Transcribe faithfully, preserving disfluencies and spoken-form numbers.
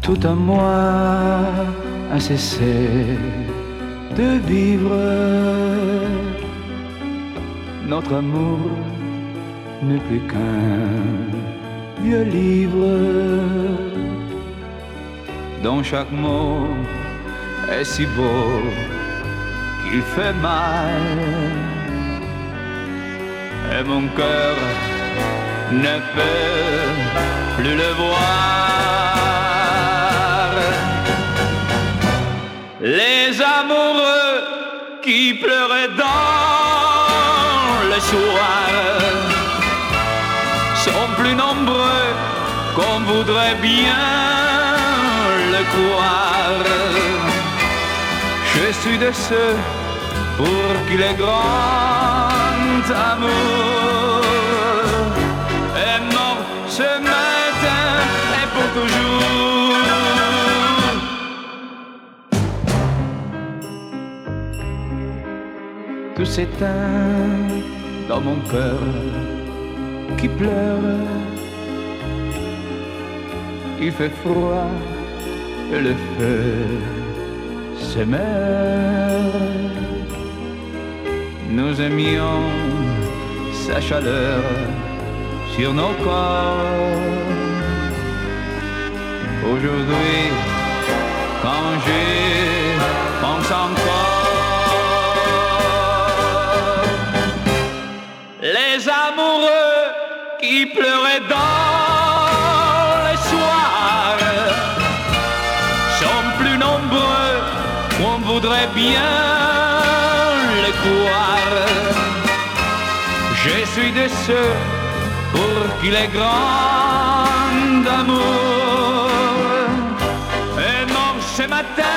Tout à moi a cessé de vivre. Notre amour n'est plus qu'un vieux livre dont chaque mot est si beau qu'il fait mal. Et mon cœur ne peut plus le voir. Les amoureux qui pleuraient dans le soir sont plus nombreux qu'on voudrait bien le croire. Je suis de ceux pour qui le grand amour est mort ce matin et pour toujours. Tout s'éteint dans mon cœur qui pleure. Il fait froid et le feu se meurt. Nous aimions sa chaleur sur nos corps. Aujourd'hui, quand j'y pense encore, les amoureux qui pleuraient dans les soirs sont plus nombreux qu'on voudrait bien le croire. Je suis de ceux pour qui les grands amours est mort ce matin